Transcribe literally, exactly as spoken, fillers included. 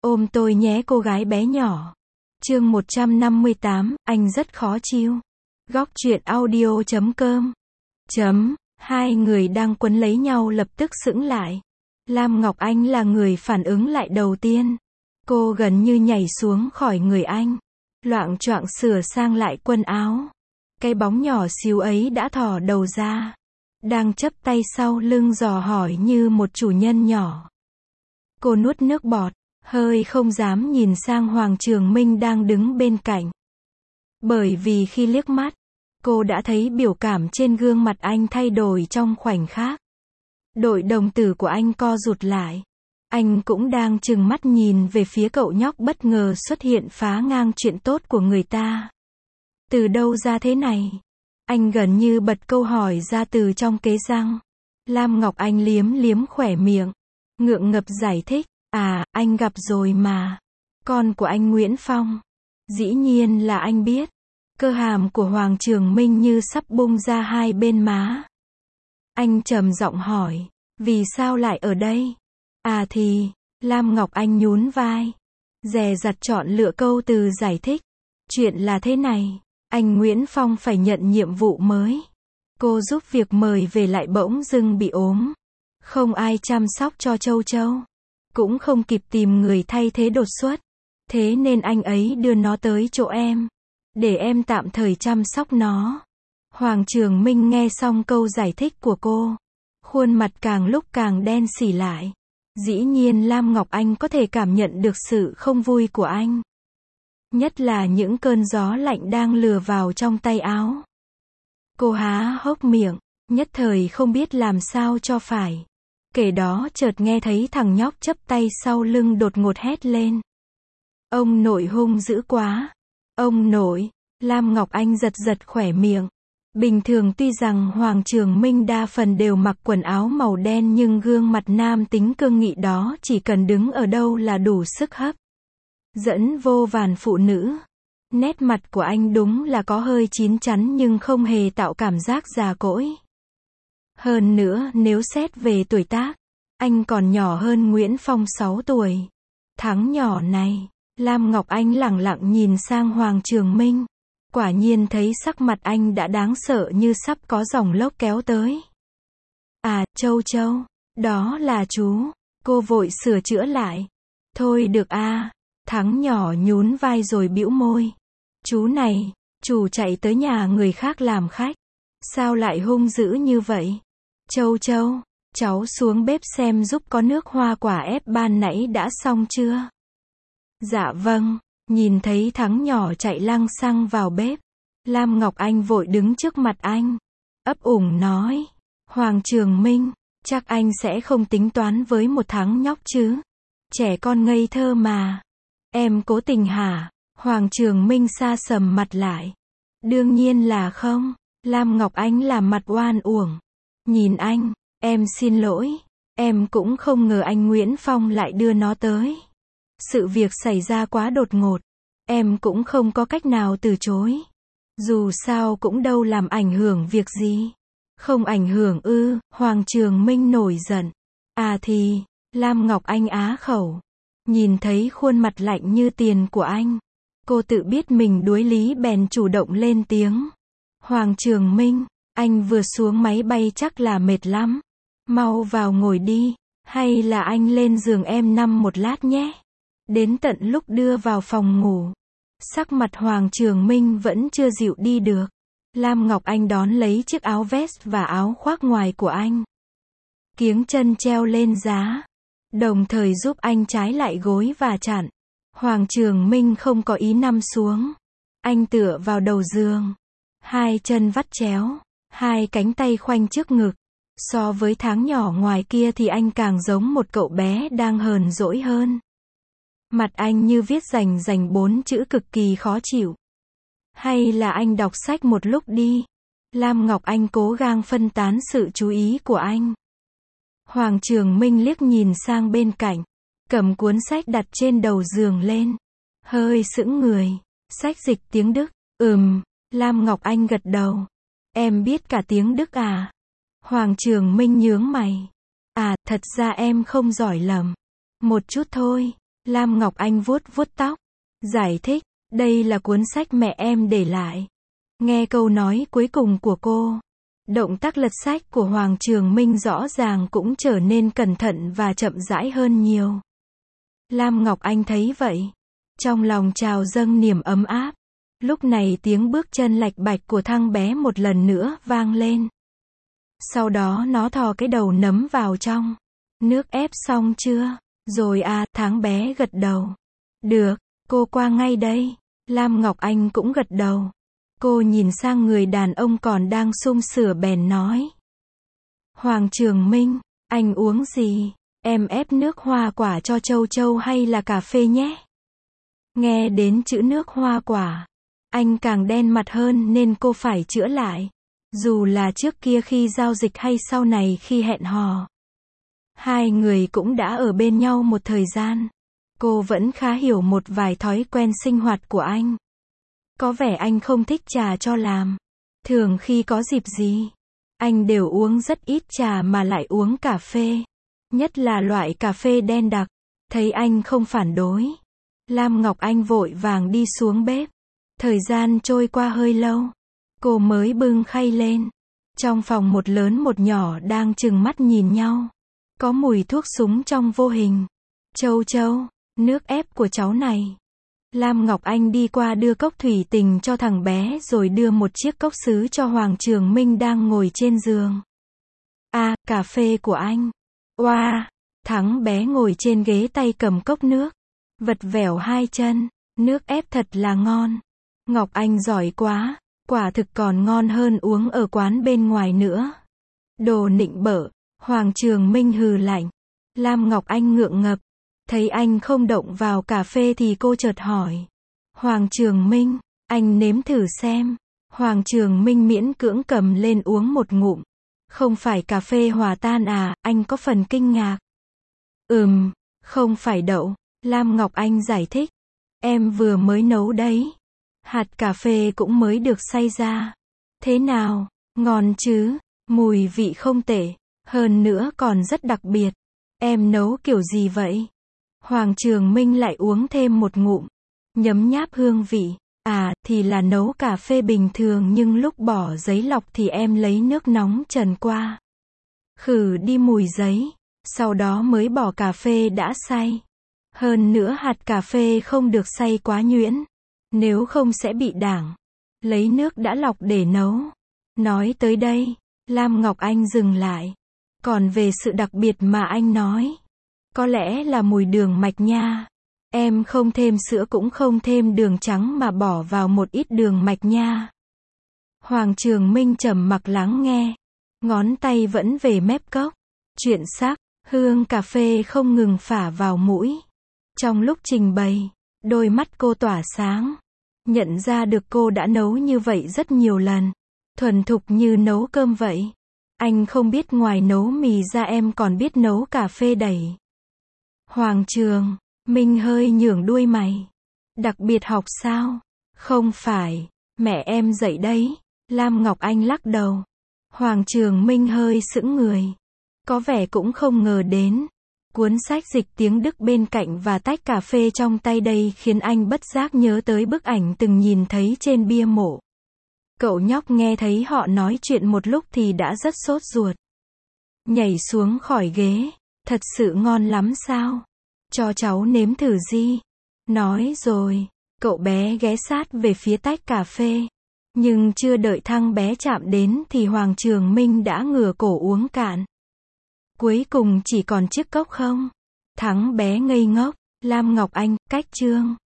Ôm tôi nhé cô gái bé nhỏ. Chương một trăm năm mươi tám, anh rất khó chịu. Góc truyện audio chấm com. Chấm, hai người đang quấn lấy nhau lập tức sững lại. Lam Ngọc Anh là người phản ứng lại đầu tiên. Cô gần như nhảy xuống khỏi người anh. Loạng choạng sửa sang lại quần áo. Cái bóng nhỏ xíu ấy đã thò đầu ra. Đang chắp tay sau lưng dò hỏi như một chủ nhân nhỏ. Cô nuốt nước bọt, hơi không dám nhìn sang Hoàng Trường Minh đang đứng bên cạnh. Bởi vì khi liếc mắt, cô đã thấy biểu cảm trên gương mặt anh thay đổi trong khoảnh khắc. Đội đồng tử của anh co rụt lại. Anh cũng đang trừng mắt nhìn về phía cậu nhóc bất ngờ xuất hiện phá ngang chuyện tốt của người ta. Từ đâu ra thế này? Anh gần như bật câu hỏi ra từ trong kế răng. Lam Ngọc Anh liếm liếm khỏe miệng, ngượng ngập giải thích, à, anh gặp rồi mà. Con của anh Nguyễn Phong. Dĩ nhiên là anh biết. Cơ hàm của Hoàng Trường Minh như sắp bung ra hai bên má. Anh trầm giọng hỏi, vì sao lại ở đây? À thì, Lam Ngọc Anh nhún vai, dè dặt chọn lựa câu từ giải thích. Chuyện là thế này, anh Nguyễn Phong phải nhận nhiệm vụ mới. Cô giúp việc mời về lại bỗng dưng bị ốm. Không ai chăm sóc cho Châu Châu. Cũng không kịp tìm người thay thế đột xuất. Thế nên anh ấy đưa nó tới chỗ em. Để em tạm thời chăm sóc nó. Hoàng Trường Minh nghe xong câu giải thích của cô. Khuôn mặt càng lúc càng đen xỉ lại. Dĩ nhiên Lam Ngọc Anh có thể cảm nhận được sự không vui của anh. Nhất là những cơn gió lạnh đang lừa vào trong tay áo. Cô há hốc miệng, nhất thời không biết làm sao cho phải. Kể đó chợt nghe thấy thằng nhóc chắp tay sau lưng đột ngột hét lên. Ông nội hung dữ quá. Ông nội, Lam Ngọc Anh giật giật khỏe miệng. Bình thường tuy rằng Hoàng Trường Minh đa phần đều mặc quần áo màu đen nhưng gương mặt nam tính cương nghị đó chỉ cần đứng ở đâu là đủ sức hấp dẫn vô vàn phụ nữ. Nét mặt của anh đúng là có hơi chín chắn nhưng không hề tạo cảm giác già cỗi. Hơn nữa nếu xét về tuổi tác, anh còn nhỏ hơn Nguyễn Phong sáu tuổi. Thắng nhỏ này, Lam Ngọc Anh lẳng lặng nhìn sang Hoàng Trường Minh. Quả nhiên thấy sắc mặt anh đã đáng sợ như sắp có dòng lốc kéo tới. À, Châu Châu, đó là chú. Cô vội sửa chữa lại. Thôi được a. Thắng nhỏ nhún vai rồi bĩu môi. Chú này, chủ chạy tới nhà người khác làm khách. Sao lại hung dữ như vậy? Châu Châu, cháu xuống bếp xem giúp có nước hoa quả ép ban nãy đã xong chưa? Dạ vâng. Nhìn thấy Thắng nhỏ chạy lăng xăng vào bếp. Lam Ngọc Anh vội đứng trước mặt anh. Ấp ủng nói. Hoàng Trường Minh, chắc anh sẽ không tính toán với một Thắng nhóc chứ? Trẻ con ngây thơ mà. Em cố tình hả? Hoàng Trường Minh sa sầm mặt lại. Đương nhiên là không. Lam Ngọc Anh làm mặt oan uổng. Nhìn anh, em xin lỗi. Em cũng không ngờ anh Nguyễn Phong lại đưa nó tới. Sự việc xảy ra quá đột ngột. Em cũng không có cách nào từ chối. Dù sao cũng đâu làm ảnh hưởng việc gì. Không ảnh hưởng ư? Hoàng Trường Minh nổi giận. À thì, Lam Ngọc Anh á khẩu. Nhìn thấy khuôn mặt lạnh như tiền của anh. Cô tự biết mình đuối lý bèn chủ động lên tiếng. Hoàng Trường Minh, anh vừa xuống máy bay chắc là mệt lắm. Mau vào ngồi đi. Hay là anh lên giường em nằm một lát nhé. Đến tận lúc đưa vào phòng ngủ. Sắc mặt Hoàng Trường Minh vẫn chưa dịu đi được. Lam Ngọc Anh đón lấy chiếc áo vest và áo khoác ngoài của anh. Kiếng chân treo lên giá. Đồng thời giúp anh trái lại gối và chặn. Hoàng Trường Minh không có ý nằm xuống. Anh tựa vào đầu giường. Hai chân vắt chéo. Hai cánh tay khoanh trước ngực. So với Thắng nhỏ ngoài kia thì anh càng giống một cậu bé đang hờn dỗi hơn. Mặt anh như viết rành rành bốn chữ cực kỳ khó chịu. Hay là anh đọc sách một lúc đi. Lam Ngọc Anh cố gắng phân tán sự chú ý của anh. Hoàng Trường Minh liếc nhìn sang bên cạnh. Cầm cuốn sách đặt trên đầu giường lên. Hơi sững người. Sách dịch tiếng Đức. Ừm. Lam Ngọc Anh gật đầu. Em biết cả tiếng Đức à? Hoàng Trường Minh nhướng mày. À, thật ra em không giỏi lắm. Một chút thôi. Lam Ngọc Anh vuốt vuốt tóc, giải thích, đây là cuốn sách mẹ em để lại. Nghe câu nói cuối cùng của cô, động tác lật sách của Hoàng Trường Minh rõ ràng cũng trở nên cẩn thận và chậm rãi hơn nhiều. Lam Ngọc Anh thấy vậy, trong lòng trào dâng niềm ấm áp. Lúc này tiếng bước chân lạch bạch của thằng bé một lần nữa vang lên. Sau đó nó thò cái đầu nấm vào trong. Nước ép xong chưa? Rồi à, tháng bé gật đầu. Được, cô qua ngay đây. Lam Ngọc Anh cũng gật đầu. Cô nhìn sang người đàn ông còn đang sum sửa bèn nói. Hoàng Trường Minh, anh uống gì? Em ép nước hoa quả cho Châu Châu hay là cà phê nhé? Nghe đến chữ nước hoa quả, anh càng đen mặt hơn nên cô phải chữa lại. Dù là trước kia khi giao dịch hay sau này khi hẹn hò. Hai người cũng đã ở bên nhau một thời gian. Cô vẫn khá hiểu một vài thói quen sinh hoạt của anh. Có vẻ anh không thích trà cho làm. Thường khi có dịp gì, anh đều uống rất ít trà mà lại uống cà phê. Nhất là loại cà phê đen đặc. Thấy anh không phản đối, Lam Ngọc Anh vội vàng đi xuống bếp. Thời gian trôi qua hơi lâu, cô mới bưng khay lên. Trong phòng một lớn một nhỏ đang trừng mắt nhìn nhau. Có mùi thuốc súng trong vô hình. Châu Châu, nước ép của cháu này. Lam Ngọc Anh đi qua đưa cốc thủy tình cho thằng bé rồi đưa một chiếc cốc sứ cho Hoàng Trường Minh đang ngồi trên giường. À, cà phê của anh. Oa, wow, thằng bé ngồi trên ghế tay cầm cốc nước. Vật vẻo hai chân, nước ép thật là ngon. Ngọc Anh giỏi quá, quả thực còn ngon hơn uống ở quán bên ngoài nữa. Đồ nịnh bợ, Hoàng Trường Minh hừ lạnh. Lam Ngọc Anh ngượng ngập, thấy anh không động vào cà phê thì cô chợt hỏi. Hoàng Trường Minh, anh nếm thử xem. Hoàng Trường Minh miễn cưỡng cầm lên uống một ngụm. Không phải cà phê hòa tan à, anh có phần kinh ngạc. Ừm, không phải đậu, Lam Ngọc Anh giải thích. Em vừa mới nấu đấy. Hạt cà phê cũng mới được xay ra. Thế nào, ngon chứ, mùi vị không tệ, hơn nữa còn rất đặc biệt. Em nấu kiểu gì vậy? Hoàng Trường Minh lại uống thêm một ngụm, nhấm nháp hương vị. À, thì là nấu cà phê bình thường nhưng lúc bỏ giấy lọc thì em lấy nước nóng trần qua. Khử đi mùi giấy, sau đó mới bỏ cà phê đã xay. Hơn nữa hạt cà phê không được xay quá nhuyễn, nếu không sẽ bị đảng. Lấy nước đã lọc để nấu. Nói tới đây, Lam Ngọc Anh dừng lại. Còn về sự đặc biệt mà anh nói, có lẽ là mùi đường mạch nha. Em không thêm sữa cũng không thêm đường trắng mà bỏ vào một ít đường mạch nha. Hoàng Trường Minh trầm mặc lắng nghe, ngón tay vẫn về mép cốc. Chuyện sắc, hương cà phê không ngừng phả vào mũi. Trong lúc trình bày, đôi mắt cô tỏa sáng. Nhận ra được cô đã nấu như vậy rất nhiều lần. Thuần thục như nấu cơm vậy. Anh không biết ngoài nấu mì ra em còn biết nấu cà phê đẩy. Hoàng Trường Minh hơi nhướng đuôi mày. Đặc biệt học sao? Không phải, mẹ em dạy đấy. Lam Ngọc Anh lắc đầu. Hoàng Trường Minh hơi sững người. Có vẻ cũng không ngờ đến. Cuốn sách dịch tiếng Đức bên cạnh và tách cà phê trong tay đây khiến anh bất giác nhớ tới bức ảnh từng nhìn thấy trên bia mộ. Cậu nhóc nghe thấy họ nói chuyện một lúc thì đã rất sốt ruột. Nhảy xuống khỏi ghế. Thật sự ngon lắm sao? Cho cháu nếm thử gì? Nói rồi, cậu bé ghé sát về phía tách cà phê. Nhưng chưa đợi thằng bé chạm đến thì Hoàng Trường Minh đã ngửa cổ uống cạn. Cuối cùng chỉ còn chiếc cốc không? Thằng bé ngây ngốc. Lam Ngọc Anh, cách chương.